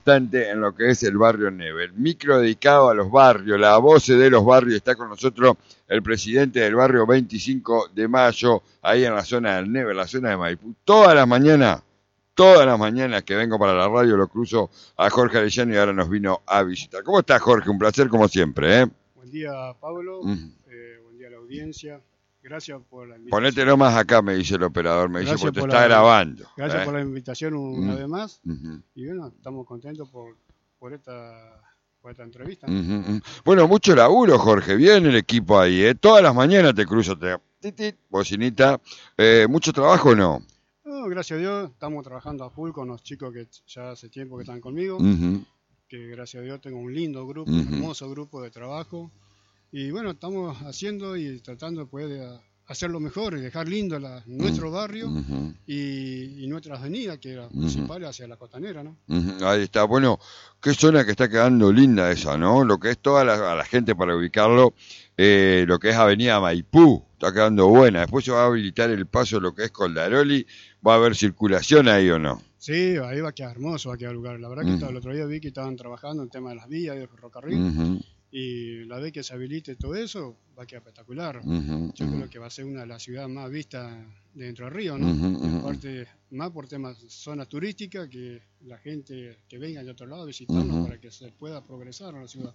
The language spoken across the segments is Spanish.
En lo que es el barrio Neve, el micro dedicado a los barrios, la voz de los barrios. Está con nosotros el presidente del barrio 25 de Mayo, ahí en la zona del Neve, en la zona de Maipú. Todas las mañanas que vengo para la radio lo cruzo a Jorge Arellano y ahora nos vino a visitar. ¿Cómo estás, Jorge? Un placer como siempre, ¿eh? Buen día, Pablo. Buen día a la audiencia. Gracias por la invitación. Ponételo más acá, me dice el operador, me dice, porque te está grabando. Gracias por la invitación una vez más. Y bueno, estamos contentos por esta entrevista. Bueno, mucho laburo, Jorge. Bien el equipo ahí, ¿eh? Todas las mañanas te cruzo, bocinita. ¿Mucho trabajo o no? No, gracias a Dios, estamos trabajando a full con los chicos que ya hace tiempo que están conmigo. Que gracias a Dios tengo un lindo grupo, un hermoso grupo de trabajo. Y bueno, estamos haciendo y tratando de poder hacerlo mejor y dejar lindo nuestro barrio y nuestras avenidas, que eran principales hacia la costanera, ¿no? Ahí está. Bueno, qué zona que está quedando linda esa, ¿no? Lo que es toda a la gente para ubicarlo, lo que es Avenida Maipú, está quedando buena. Después se va a habilitar el paso de lo que es Coldaroli. ¿Va a haber circulación ahí o no? Sí, ahí va a quedar hermoso, va a quedar lugar. La verdad que el otro día vi que estaban trabajando en el tema de las vías y del ferrocarril. Y la vez que se habilite todo eso, va a quedar espectacular. Yo creo que va a ser una de las ciudades más vistas de Entre Ríos, ¿no? Aparte, más por temas zonas turísticas, que la gente que venga de otro lado a visitarnos para que se pueda progresar en la ciudad.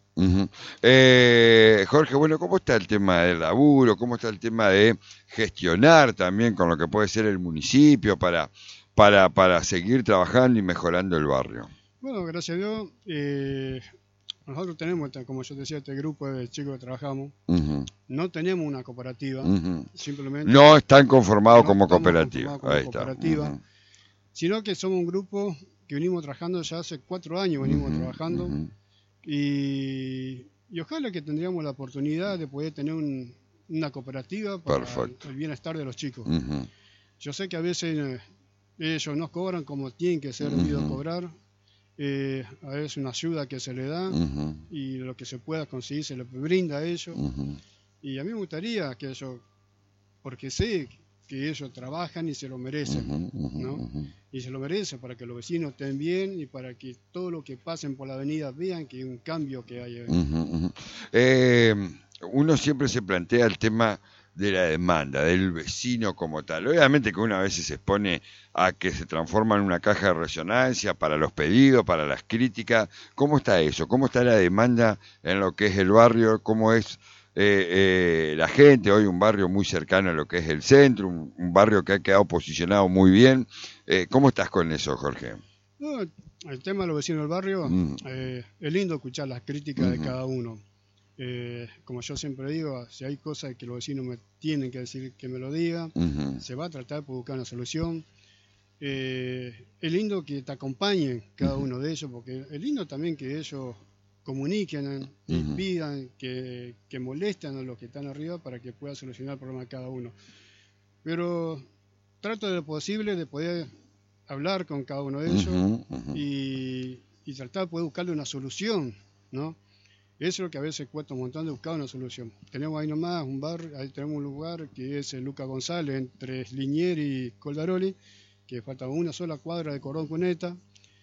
Jorge, bueno, ¿cómo está el tema del laburo? ¿Cómo está el tema de gestionar también con lo que puede ser el municipio para seguir trabajando y mejorando el barrio? Bueno, gracias a Dios. Nosotros tenemos, como yo decía, este grupo de chicos que trabajamos. No tenemos una cooperativa, simplemente... No están conformados como cooperativa. Ahí está. Sino que somos un grupo que venimos trabajando ya hace 4 años, trabajando. Y ojalá que tendríamos la oportunidad de poder tener una cooperativa para el bienestar de los chicos. Yo sé que a veces ellos no cobran como tienen que ser debido a cobrar. A veces una ayuda que se le da y lo que se pueda conseguir se le brinda a ellos. Y a mí me gustaría que ellos, porque sé que ellos trabajan y se lo merecen, ¿no? Y se lo merecen para que los vecinos estén bien y para que todo lo que pasen por la avenida vean que hay un cambio que hay. Uno siempre se plantea el tema de la demanda, del vecino como tal. Obviamente que una vez se expone a que se transforma en una caja de resonancia para los pedidos, para las críticas. ¿Cómo está eso? ¿Cómo está la demanda en lo que es el barrio? ¿Cómo es la gente? Hoy un barrio muy cercano a lo que es el centro, un barrio que ha quedado posicionado muy bien. ¿Cómo estás con eso, Jorge? No, el tema de los vecinos del barrio, es lindo escuchar las críticas de cada uno. Como yo siempre digo, si hay cosas que los vecinos me tienen que decir que me lo digan, se va a tratar de buscar una solución. Es lindo que te acompañen cada uno de ellos, porque es lindo también que ellos comuniquen y pidan que molesten a los que están arriba para que pueda solucionar el problema de cada uno. Pero trato de lo posible de poder hablar con cada uno de ellos y tratar de poder buscarle una solución, ¿no? Eso es lo que a veces cuesta un montón de buscar una solución. Tenemos ahí nomás un bar, ahí tenemos un lugar que es el Lucas González, entre Liniers y Coldaroli, que falta una sola cuadra de Cordón Cuneta.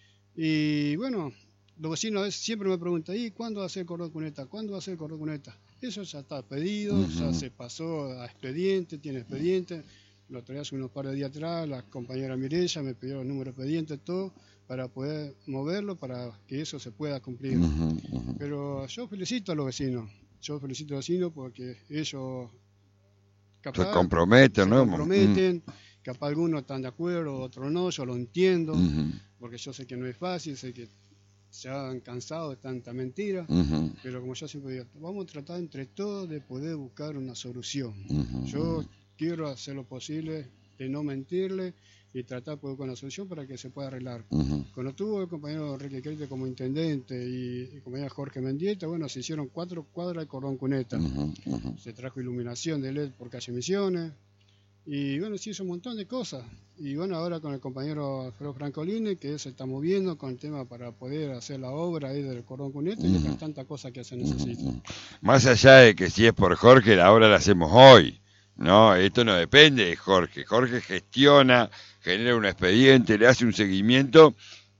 Y bueno, los vecinos a veces siempre me preguntan, ¿y cuándo va a ser el Cordón Cuneta? ¿Cuándo va a ser el Cordón Cuneta? Eso ya está pedido, ya se pasó a expediente, tiene expediente. Lo traía hace unos par de días atrás, la compañera Mireya me pidió el número de expediente, todo, para poder moverlo, para que eso se pueda cumplir. Pero yo felicito a los vecinos, porque ellos capaz, se comprometen, ¿no? Capaz algunos están de acuerdo, otros no, yo lo entiendo, porque yo sé que no es fácil, sé que se han cansado de tanta mentira, pero como yo siempre digo, vamos a tratar entre todos de poder buscar una solución. Yo quiero hacer lo posible de no mentirle y tratar de buscar una solución para que se pueda arreglar. Cuando tuvo el compañero Enrique Crete como intendente y el compañero Jorge Mendieta, bueno, se hicieron 4 cuadras de Cordón Cuneta. Se trajo iluminación de LED por calle Misiones y bueno, se hizo un montón de cosas. Y bueno, ahora con el compañero Alfredo Francolini, que se está moviendo con el tema para poder hacer la obra ahí del Cordón Cuneta y otras tantas cosas que se necesitan. Más allá de que si es por Jorge, la obra la hacemos hoy. No, esto no depende de Jorge. Jorge gestiona, genera un expediente, le hace un seguimiento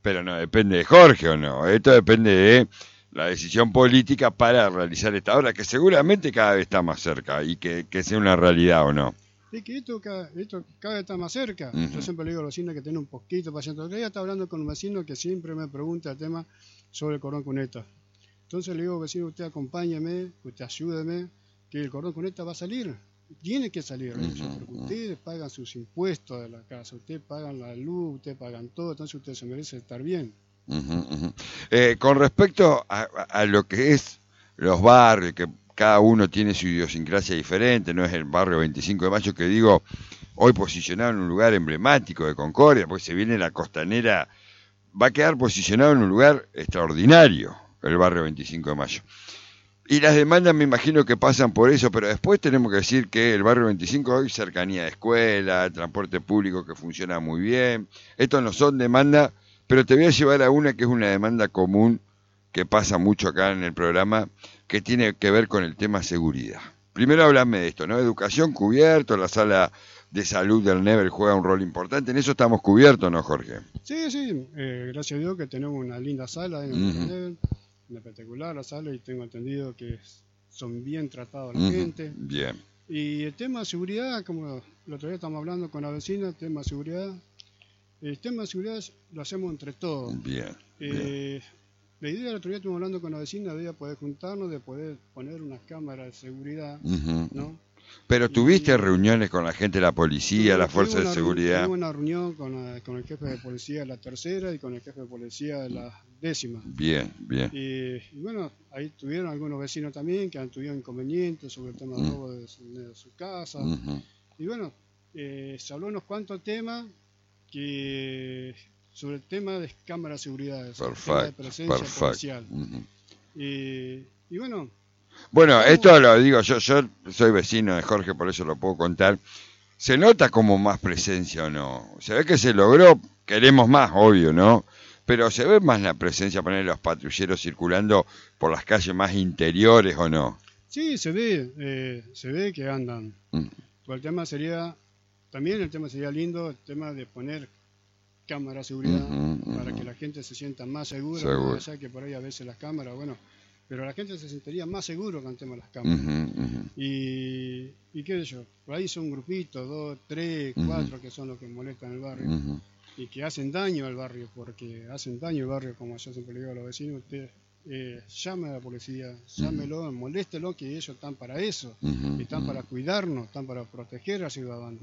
Pero no depende de Jorge o no. Esto depende de la decisión política para realizar esta obra, que seguramente cada vez está más cerca y que sea una realidad o no. Sí, que esto cada vez está más cerca. Yo siempre le digo a los vecinos que tienen un poquito de paciencia. Otro día estaba hablando con un vecino que siempre me pregunta el tema sobre el cordón cuneta. Entonces le digo, vecino, usted acompáñeme, usted ayúdeme, que el cordón cuneta va a salir. Tiene que salir, porque ustedes pagan sus impuestos de la casa, ustedes pagan la luz, ustedes pagan todo, entonces ustedes se merecen estar bien. Con respecto a lo que es los barrios, que cada uno tiene su idiosincrasia diferente, no es el barrio 25 de Mayo que digo, hoy posicionado en un lugar emblemático de Concordia, pues se viene la costanera, va a quedar posicionado en un lugar extraordinario, el barrio 25 de Mayo. Y las demandas me imagino que pasan por eso, pero después tenemos que decir que el barrio 25 hoy cercanía de escuela, transporte público que funciona muy bien, estos no son demandas, pero te voy a llevar a una que es una demanda común que pasa mucho acá en el programa, que tiene que ver con el tema seguridad. Primero háblame de esto, ¿no? Educación cubierto, la sala de salud del Nevel juega un rol importante, en eso estamos cubiertos, ¿no, Jorge? Sí, gracias a Dios que tenemos una linda sala en el Nevel, en espectacular la sala, y tengo entendido que son bien tratados la gente. Bien. Y el tema de seguridad, como el otro día estamos hablando con la vecina, el tema de seguridad lo hacemos entre todos. Bien. La idea del otro día estuvimos hablando con la vecina de poder juntarnos, de poder poner unas cámaras de seguridad, ¿no? Pero tuviste reuniones con la gente de la policía, la fuerza de seguridad. Tuve una reunión con el jefe de policía de la tercera y con el jefe de policía de la 10ª. Bien. Y bueno, ahí tuvieron algunos vecinos también que han tenido inconvenientes sobre el tema de robo de su casa. Y bueno, se habló unos cuantos temas sobre el tema de cámaras de seguridad, de presencia policial. Y bueno. Bueno, esto lo digo, yo soy vecino de Jorge, por eso lo puedo contar. ¿Se nota como más presencia o no? Se ve que se logró, queremos más, obvio, ¿no? Pero se ve más la presencia, poner los patrulleros circulando por las calles más interiores o no. Sí, se ve que andan. Pero el tema sería lindo, el tema de poner cámara de seguridad para que la gente se sienta más segura, ya que por ahí a veces las cámaras, bueno, pero la gente se sentiría más seguro con el tema de las cámaras. Y qué sé yo, por ahí son grupitos, 2, 3, 4 que son los que molestan el barrio y que hacen daño al barrio, porque hacen daño al barrio, como yo siempre le digo a los vecinos, usted llame a la policía, llámelo, moléstelo, que ellos están para eso, están para cuidarnos, están para proteger al ciudadano.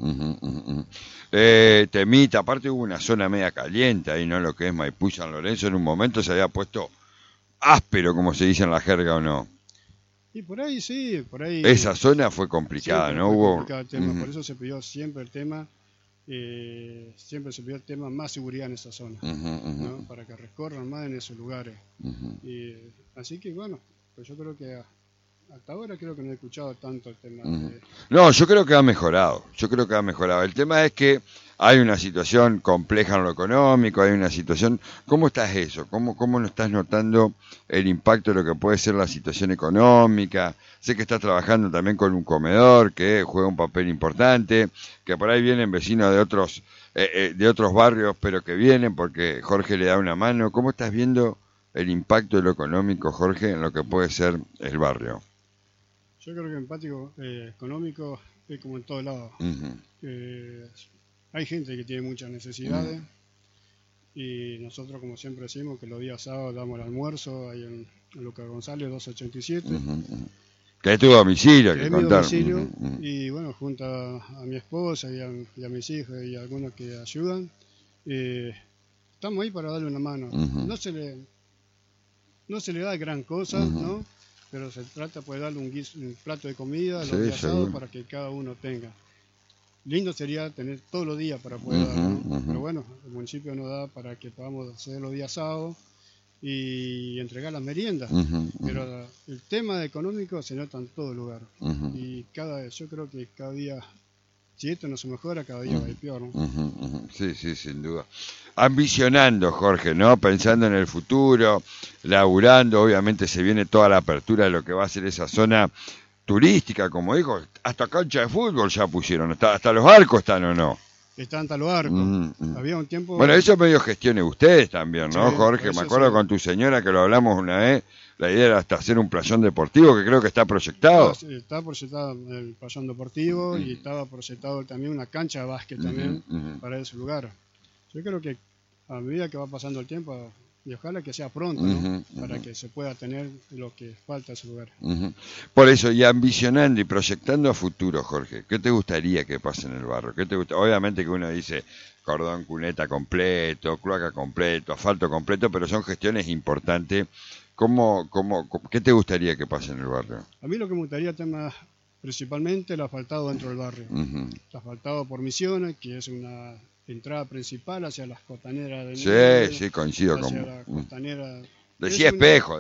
Temita, aparte hubo una zona media caliente ahí, ¿no? Lo que es Maipú y San Lorenzo, en un momento se había puesto áspero, como se dice en la jerga, ¿o no? Y por ahí sí, por ahí. Esa zona fue complicada, ¿no? Fue complicado el tema, por eso se pidió siempre el tema. Siempre se pidió el tema más seguridad en esa zona, ¿no? Para que recorran más en esos lugares. Así que bueno, pues yo creo que hasta ahora creo que no he escuchado tanto el tema. No, yo creo que ha mejorado. El tema es que hay una situación compleja en lo económico, hay una situación. ¿Cómo estás eso? ¿Cómo no estás notando el impacto de lo que puede ser la situación económica? Sé que estás trabajando también con un comedor que juega un papel importante, que por ahí vienen vecinos de otros barrios, pero que vienen porque Jorge le da una mano. ¿Cómo estás viendo el impacto de lo económico, Jorge, en lo que puede ser el barrio? Yo creo que el impacto económico es como en todos lados. Hay gente que tiene muchas necesidades y nosotros, como siempre decimos, que los días sábados damos el almuerzo ahí en Lucas González 287. Que es tu domicilio, que es mi domicilio. Y bueno, junto a mi esposa y a mis hijos y a algunos que ayudan, estamos ahí para darle una mano. No se le da gran cosa, ¿no? Pero se trata de darle un plato de comida los días sábados para que cada uno tenga. Lindo sería tener todos los días para poder dar, ¿no? Pero bueno, el municipio nos da para que podamos hacer los días sábados y entregar las meriendas. Pero el tema económico se nota en todo lugar. Y yo creo que cada día, si esto no se mejora, cada día va a ir peor, ¿no? Sí, sin duda. Ambicionando, Jorge, ¿no? Pensando en el futuro, laburando, obviamente se viene toda la apertura de lo que va a ser esa zona turística, como dijo, hasta cancha de fútbol ya pusieron, hasta los arcos están, ¿o no? está en Talo Arco. Había un tiempo... Bueno, eso medio gestiones ustedes también, ¿no, Sí, Jorge? Me acuerdo con tu señora que lo hablamos una vez, la idea era hasta hacer un playón deportivo que creo que está proyectado. Está proyectado el playón deportivo y estaba proyectado también una cancha de básquet también para ese lugar. Yo creo que a medida que va pasando el tiempo, y ojalá que sea pronto, ¿no? Para que se pueda tener lo que falta a ese lugar. Por eso, y ambicionando y proyectando a futuro, Jorge, ¿qué te gustaría que pase en el barrio? Obviamente que uno dice cordón cuneta completo, cloaca completo, asfalto completo, pero son gestiones importantes. ¿Qué te gustaría que pase en el barrio? A mí lo que me gustaría tema principalmente el asfaltado dentro del barrio. El asfaltado por Misiones, que es una entrada principal hacia las costaneras de Misiones. Sí, coincido con la costanera. Decía Espejo.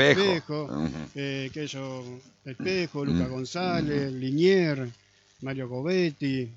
Espejo, Lucas González, Linier, Mario Gobetti,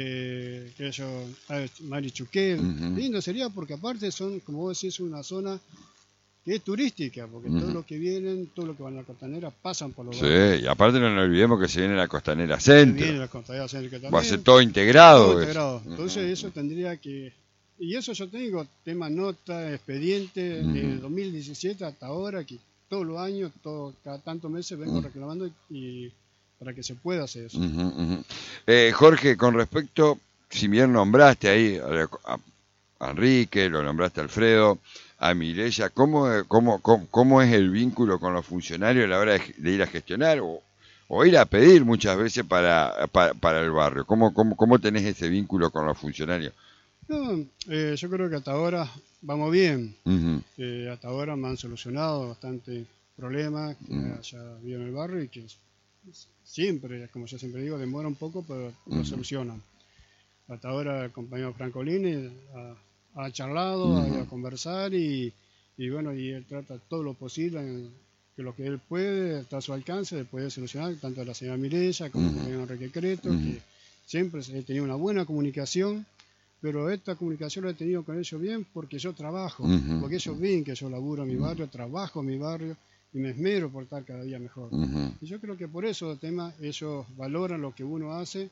Mari Chuquel. Lindo sería porque aparte son, como vos decís, una zona que es turística, porque todos los que vienen, todos los que van a la costanera pasan por los barrios. Sí, y aparte no nos olvidemos que se viene la Costanera Centro. Va a ser todo integrado. Entonces eso tendría que... Y eso yo tengo, tema nota, expediente, de 2017 hasta ahora, que todos los años, cada tantos meses vengo reclamando y para que se pueda hacer eso. Jorge, con respecto, si bien nombraste ahí a Enrique, lo nombraste a Alfredo, a Mireya, ¿cómo es el vínculo con los funcionarios a la hora de ir a gestionar o ir a pedir muchas veces para el barrio? ¿Cómo tenés ese vínculo con los funcionarios? No, yo creo que hasta ahora vamos bien. Hasta ahora me han solucionado bastantes problemas que haya habido en el barrio y que siempre, como yo siempre digo, demora un poco, pero lo solucionan. Hasta ahora el compañero Francolini ha charlado, ha ido a conversar y bueno, y él trata todo lo posible, que lo que él puede, está a su alcance, de poder solucionar, tanto la señora Mireya como el compañero Enrique Creto, que siempre he tenido una buena comunicación, pero esta comunicación la he tenido con ellos bien porque yo trabajo, porque ellos ven que yo laburo en mi barrio, trabajo en mi barrio y me esmero por estar cada día mejor. Y yo creo que por eso ellos valoran lo que uno hace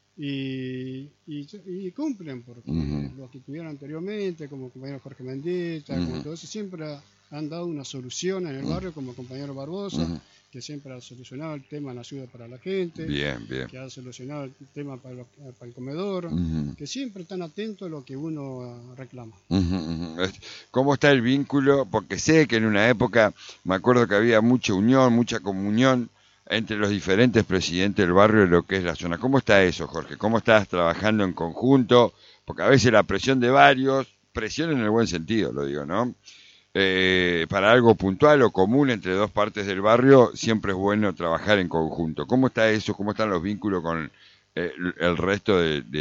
y cumplen, porque los que tuvieron anteriormente, como el compañero Jorge Mendieta, como todo eso, siempre han dado una solución en el barrio, como el compañero Barbosa, que siempre ha solucionado el tema de la ayuda para la gente, que ha solucionado el tema para el comedor, que siempre están atentos a lo que uno reclama. ¿Cómo está el vínculo? Porque sé que en una época, me acuerdo que había mucha unión, mucha comunión entre los diferentes presidentes del barrio de lo que es la zona. ¿Cómo está eso, Jorge? ¿Cómo estás trabajando en conjunto? Porque a veces la presión de varios, presión en el buen sentido, lo digo, ¿no? Para algo puntual o común entre dos partes del barrio, siempre es bueno trabajar en conjunto. ¿Cómo está eso? ¿Cómo están los vínculos con el resto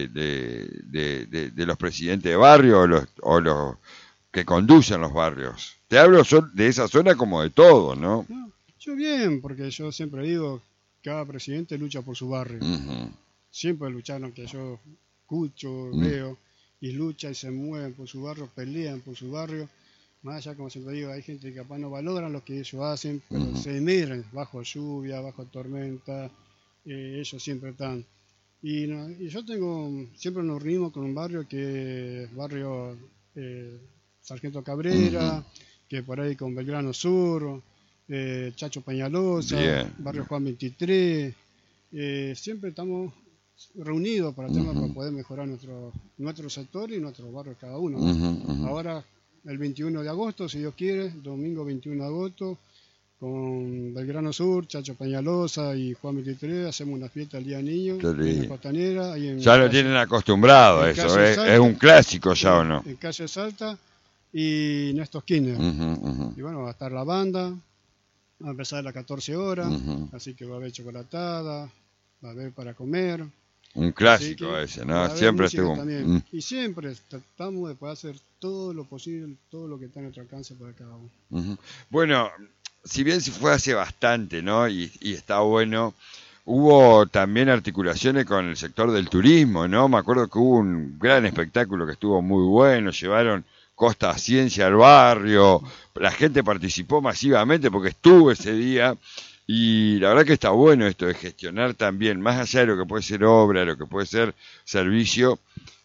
de los presidentes de barrio o los que conducen los barrios? Te hablo de esa zona como de todo, ¿no? Yo bien, porque yo siempre digo, cada presidente lucha por su barrio. Siempre lucharon, que yo escucho, veo, y luchan y se mueven por su barrio, pelean por su barrio. Más allá, como siempre digo, hay gente que capaz no valora lo que ellos hacen, pero se miran bajo lluvia, bajo tormenta, ellos siempre están. Y yo siempre nos reunimos con un barrio que es barrio Sargento Cabrera, que por ahí con Belgrano Sur, Chacho Peñalosa, barrio Juan 23, siempre estamos reunidos para poder mejorar nuestro sector y nuestro barrio cada uno. Ahora, el 21 de agosto, si Dios quiere, domingo 21 de agosto, con Belgrano Sur, Chacho Peñalosa y Juan 23, hacemos una fiesta el Día del Niño en la Costanera. Ya lo tienen acostumbrado eso, Salta, es un clásico ya, ¿o no? En calle Salta y Néstor Kirchner. Y bueno, va a estar la banda, va a empezar a las 14 horas, así que va a haber chocolatada, va a haber para comer. Un clásico ese, ¿no? Siempre estuvo. Y siempre tratamos de poder hacer todo lo posible, todo lo que está a nuestro alcance para cada uno. Bueno, si bien se fue hace bastante, ¿no? Y está bueno, hubo también articulaciones con el sector del turismo, ¿no? Me acuerdo que hubo un gran espectáculo que estuvo muy bueno, llevaron Costa Ciencia al barrio, la gente participó masivamente porque estuvo ese día. Y la verdad que está bueno esto de gestionar también, más allá de lo que puede ser obra, lo que puede ser servicio,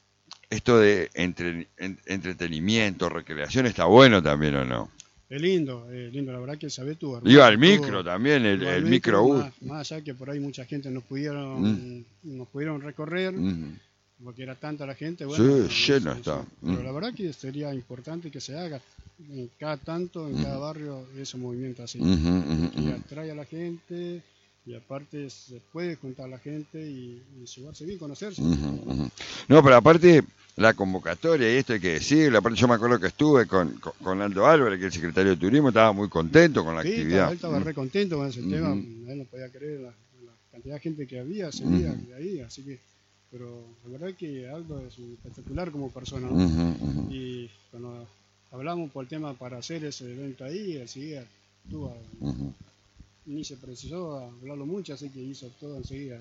esto de entretenimiento, recreación, está bueno también, ¿o no? Es lindo, la verdad que sabés tú. Iba al micro también, el microbús. Más allá que por ahí mucha gente nos pudieron recorrer, porque era tanta la gente, bueno, sí, lleno está. Pero la verdad que sería importante que se haga en cada tanto, en cada barrio, ese movimiento así, que atrae a la gente. Y aparte se puede juntar a la gente y llevarse bien, conocerse. No, pero aparte la convocatoria, y esto hay que decirlo, aparte yo me acuerdo que estuve con Aldo Álvarez, que es el secretario de Turismo, estaba muy contento con la actividad. Él estaba re contento con ese tema, él no podía creer la cantidad de gente que había, seguía de ahí, así que, pero la verdad que Aldo es espectacular como persona, ¿no? Y cuando hablamos por el tema para hacer ese evento ahí, enseguida estuvo... Ni se precisó hablarlo mucho, así que hizo todo enseguida.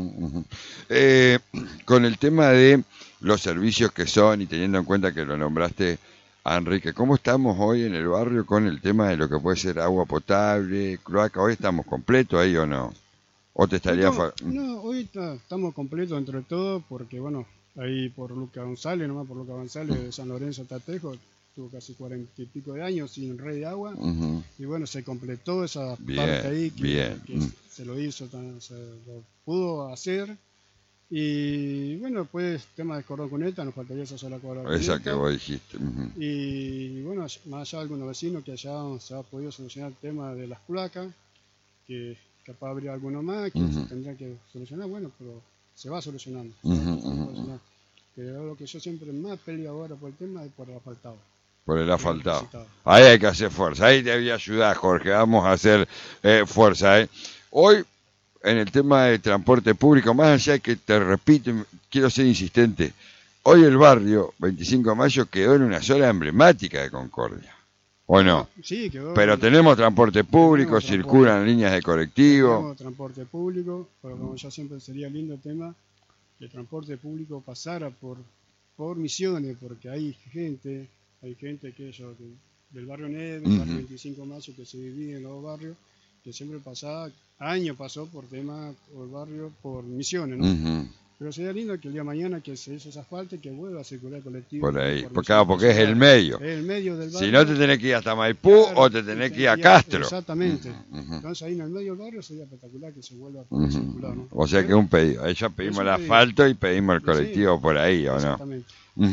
Con el tema de los servicios que son, y teniendo en cuenta que lo nombraste a Enrique, ¿cómo estamos hoy en el barrio con el tema de lo que puede ser agua potable, cloaca? ¿Hoy estamos completos ahí o no? ¿O te estaría No, hoy estamos completos entre todos, porque bueno, ahí por Luca González, de San Lorenzo Tatejo, tuvo casi 40 y pico de años sin red de agua, y bueno, se completó esa parte ahí que se lo hizo, se lo pudo hacer, y bueno, pues tema de cordón cuneta, nos faltaría esa sola cordón esa que vos dijiste. Y bueno, más allá de algunos vecinos que allá se ha podido solucionar el tema de las cloacas, que capaz habría alguno más que se tendrá que solucionar, bueno, pero se va solucionando. Pero lo que yo siempre más peleo ahora por el tema es por el asfaltado. Por el asfaltado. Ahí hay que hacer fuerza, ahí te voy a ayudar, Jorge, vamos a hacer fuerza. Hoy, en el tema de transporte público, más allá de que te repito, quiero ser insistente, hoy el barrio 25 de mayo quedó en una zona emblemática de Concordia, ¿o no? Sí, quedó. Pero tenemos transporte público, circulan líneas de colectivo. Tenemos transporte público, pero como ya siempre sería lindo el tema, que el transporte público pasara por Misiones, porque hay gente que eso, del barrio Neve, del barrio 25 de mayo, que se divide en los dos barrios, que siempre pasó por tema por barrio, por Misiones, ¿no? Pero sería lindo que el día de mañana que se hizo esa falta y que vuelva a circular colectivo. Por ahí, porque es el medio. Es el medio del barrio. Si no te tenés que ir hasta Maipú, claro, o te tenés que ir a Castro. Exactamente. Entonces ahí en el medio del barrio sería espectacular que se vuelva a circular, ¿no? O sea que un pedido. Ahí ya pedimos el asfalto y pedimos el colectivo por ahí, ¿o no? Exactamente.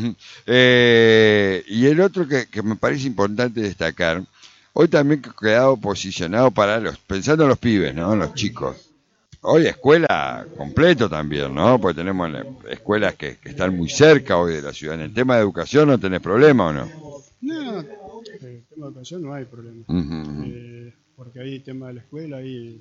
Y el otro que me parece importante destacar, hoy también he quedado posicionado pensando en los pibes, ¿no? En los chicos. Hoy escuela completo también, ¿no? Porque tenemos escuelas que están muy cerca hoy de la ciudad. En el tema de educación no tenés problema, ¿o no? No, en el tema de educación no hay problema. Porque ahí el tema de la escuela, ahí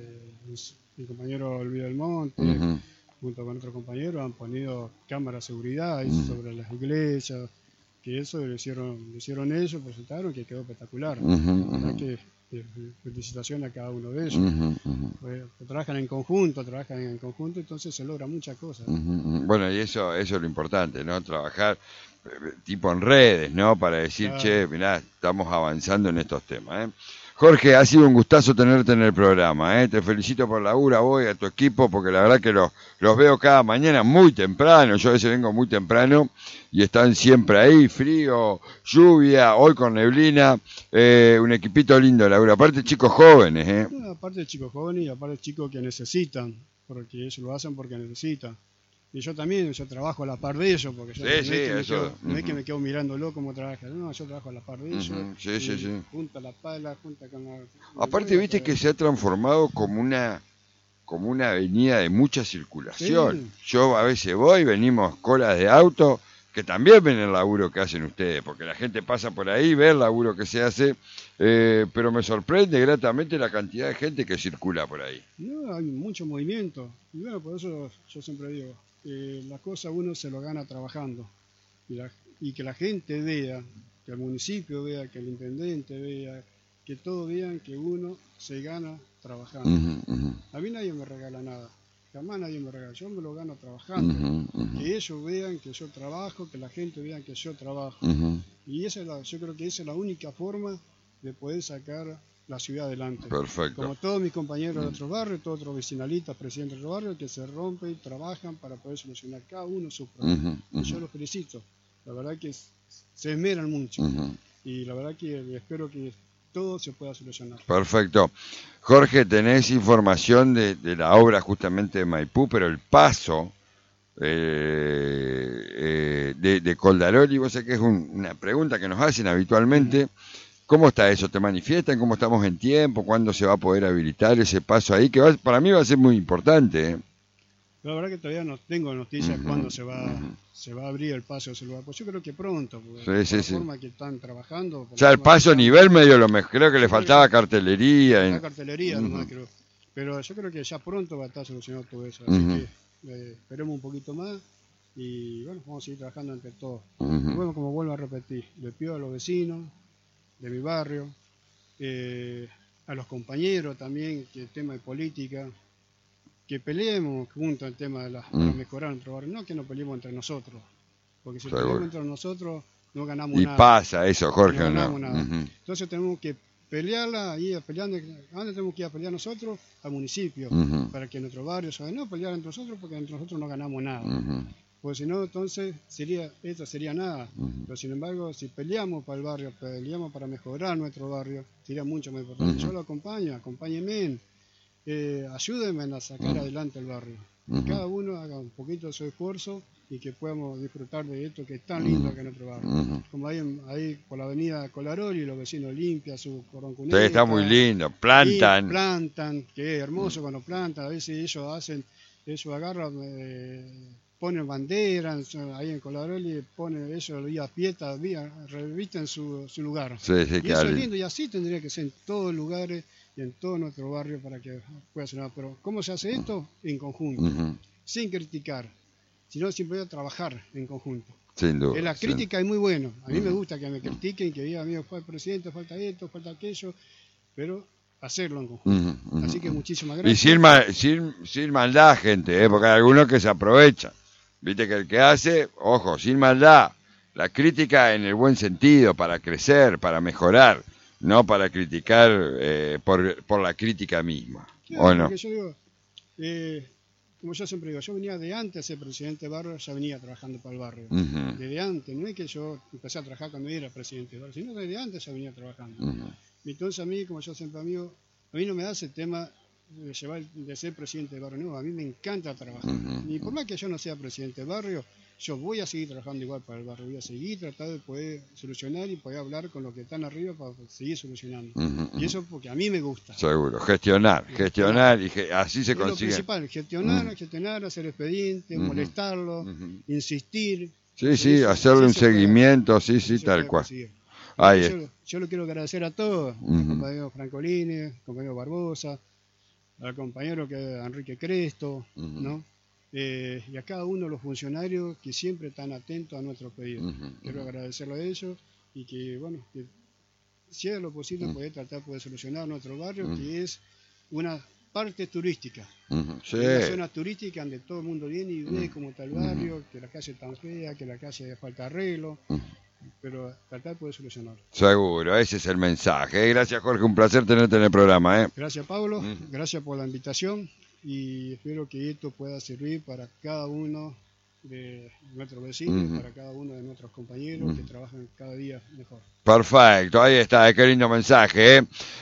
mi compañero Olvido del Monte, junto con otro compañero, han ponido cámaras de seguridad ahí sobre las iglesias, que eso lo hicieron ellos, presentaron, que quedó espectacular. La verdad que felicitaciones a cada uno de ellos. Trabajan en conjunto, entonces se logra muchas cosas. Bueno, y eso es lo importante, ¿no? Trabajar tipo en redes, ¿no? Para decir, claro, che, mirá, estamos avanzando en estos temas, Jorge, ha sido un gustazo tenerte en el programa, Te felicito por la laburo a vos y a tu equipo, porque la verdad que los veo cada mañana muy temprano. Yo a veces vengo muy temprano y están siempre ahí, frío, lluvia, hoy con neblina, un equipito lindo, laburo. Aparte chicos jóvenes, Aparte chicos jóvenes y aparte chicos que necesitan, porque ellos lo hacen porque necesitan. Y yo también, yo trabajo a la par de ellos, porque yo no es que me quedo mirándolo como trabajan, no, yo trabajo a la par de ellos. Junta la pala, junta con la... Aparte, viste que se ha transformado como una avenida de mucha circulación. Sí. Yo a veces voy, venimos colas de auto, que también ven el laburo que hacen ustedes, porque la gente pasa por ahí, ve el laburo que se hace, pero me sorprende gratamente la cantidad de gente que circula por ahí. No, hay mucho movimiento, y bueno, por eso yo siempre digo, la cosa uno se lo gana trabajando, y que la gente vea, que el municipio vea, que el intendente vea, que todos vean que uno se gana trabajando. A mí nadie me regala nada, jamás nadie me regala, yo me lo gano trabajando. Que ellos vean que yo trabajo, que la gente vea que yo trabajo. Y yo creo que esa es la única forma de poder sacar la ciudad adelante. Perfecto. Como todos mis compañeros de otros barrios, todos otros vecinalistas, presidentes de otros barrios, que se rompen y trabajan para poder solucionar cada uno su problema. Y yo los felicito. La verdad que se esmeran mucho. Y la verdad que espero que todo se pueda solucionar. Perfecto. Jorge, tenés información de la obra justamente de Maipú, pero el paso de Coldaroli, vos sabés que es una pregunta que nos hacen habitualmente. ¿Cómo está eso? ¿Te manifiestan? ¿Cómo estamos en tiempo? ¿Cuándo se va a poder habilitar ese paso ahí? Que para mí va a ser muy importante. La verdad que todavía no tengo noticias cuándo se va a abrir el paso de ese lugar. Pues yo creo que pronto, porque la forma que están trabajando. O sea, el paso a nivel medio lo mejor. Creo que le faltaba cartelería. La cartelería nomás, creo. Pero yo creo que ya pronto va a estar solucionado todo eso. Así que esperemos un poquito más y bueno, vamos a seguir trabajando entre todos. Y bueno, como vuelvo a repetir, le pido a los vecinos de mi barrio, a los compañeros también, que el tema de política, que peleemos juntos el tema de para mejorar nuestro barrio, no que nos peleemos entre nosotros, porque si peleamos entre nosotros no ganamos nada. Y pasa eso, Jorge, no ganamos nada. Entonces tenemos que pelearla, peleando. ¿Dónde tenemos que ir a pelear nosotros? Al municipio, para que nuestro barrio no pelear entre nosotros, porque entre nosotros no ganamos nada. Porque si no, entonces esto sería nada. Pero sin embargo, si peleamos para el barrio, peleamos para mejorar nuestro barrio, sería mucho más importante. Yo lo acompaño, acompáñenme, ayúdenme a sacar adelante el barrio. Que cada uno haga un poquito de su esfuerzo y que podamos disfrutar de esto que es tan lindo que es nuestro barrio. Como ahí por la avenida Colaroli, los vecinos limpian su cordón. Está muy lindo, plantan. Plantan, que es hermoso cuando plantan. A veces ellos agarran, ponen banderas, ahí en Colaroli ponen ellos vía pieta, revisten su lugar. Sí, y eso es lindo, y así tendría que ser en todos los lugares y en todo nuestro barrio para que pueda ser nada. Pero ¿cómo se hace esto? En conjunto, sin criticar, sino simplemente trabajar en conjunto. Sin duda. La crítica es muy bueno. A mí me gusta que me critiquen, que digan, amigo, fue el presidente, falta esto, falta aquello, pero hacerlo en conjunto. Así que muchísimas gracias. Y sin maldad, gente, porque hay algunos que se aprovechan. Viste que el que hace, ojo, sin maldad, la crítica en el buen sentido, para crecer, para mejorar, no para criticar por la crítica misma. Claro, ¿O no? Porque yo digo, como yo siempre digo, yo venía de antes de ser presidente de barrio, ya venía trabajando para el barrio. Desde antes, no es que yo empecé a trabajar cuando era presidente de barrio, sino desde antes ya venía trabajando. Entonces a mí, como yo siempre digo, a mí no me da ese tema de ser presidente de barrio, no, a mí me encanta trabajar. Y por más que yo no sea presidente de barrio, yo voy a seguir trabajando igual para el barrio, voy a seguir tratando de poder solucionar y poder hablar con los que están arriba para seguir solucionando. Y eso porque a mí me gusta. Seguro, gestionar y así se consigue. Lo principal, gestionar, hacer expedientes, molestarlo, insistir. Sí, hacerle un seguimiento, tal cual. Yo lo quiero agradecer a todos, compañero Francolini, compañero Barbosa, al compañero Enrique Cresto, ¿no? Y a cada uno de los funcionarios que siempre están atentos a nuestros pedidos. Quiero agradecerlo a ellos y que, bueno, que si es lo posible poder tratar de solucionar nuestro barrio, que es una parte turística. Es una zona turística donde todo el mundo viene y ve cómo está el barrio, que la calle es tan fea, que la calle falta arreglo. Pero tratar de poder solucionarlo. Seguro, ese es el mensaje. Gracias, Jorge, un placer tenerte en el programa. Gracias, Pablo, gracias por la invitación y espero que esto pueda servir para cada uno de nuestros vecinos, para cada uno de nuestros compañeros que trabajan cada día mejor. Perfecto, ahí está, qué lindo mensaje.